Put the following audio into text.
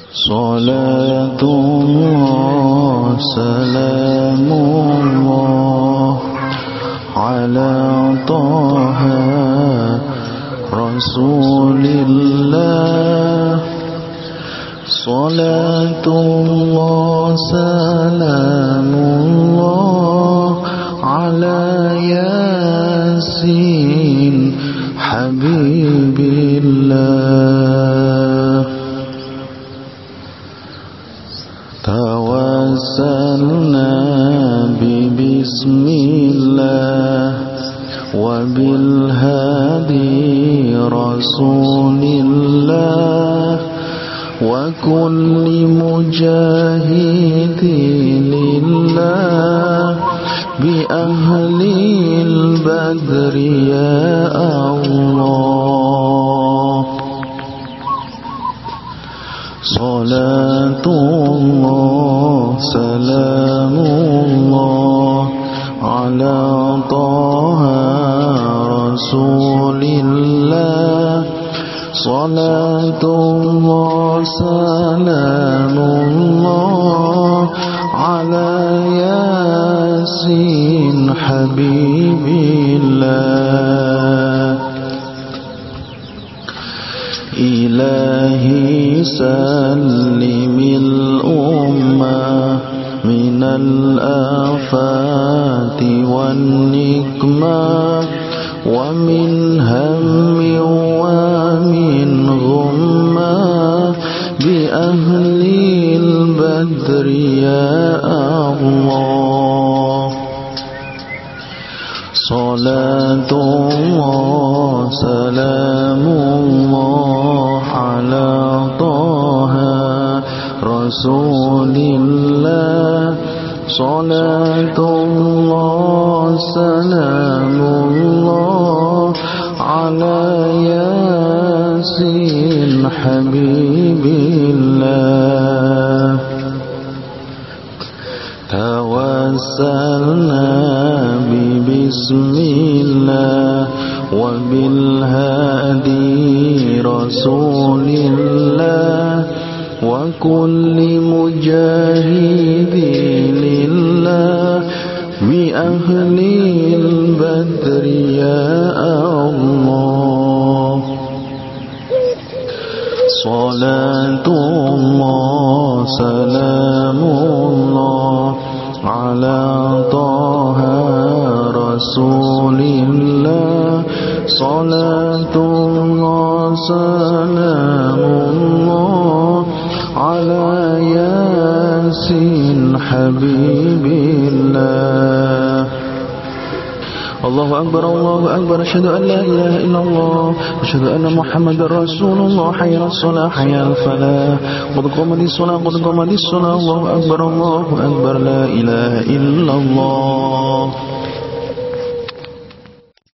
صلاة الله سلام الله على طه رسول الله. صلاة الله سلام الله على ياسين حبيب الله. توسلنا ببسم الله وبالهادي رسول الله وكل مجاهد لله بأهل البدر يا الله. صلاة الله سلام الله على طه رسول الله. صلاة الله سلام الله على ياسين حبيب الله. إلهي سلم الأمة من الآفات والنكمة ومن هم ومن غمة بأهل البدر يا الله. صلاة الله سلام الله على طه رسول الله. صلاة الله سلام الله على ياسين حبيب الله. توسلنا ببسم الله وبالهادي رسول الله وكل مجاهد لله بأهل البدر يا الله. صلاة الله سلام الله على طه رسول الله. صلاة الله سلام الله على ياسين حبيب الله. الله أكبر الله أكبر. أشهد أن لا إله إلا الله أشهد أن محمد رسول الله. حي على الصلاة حي على الفلاح قد قامت الصلاة قد قامت الصلاة. الله أكبر الله أكبر. لا إله إلا الله.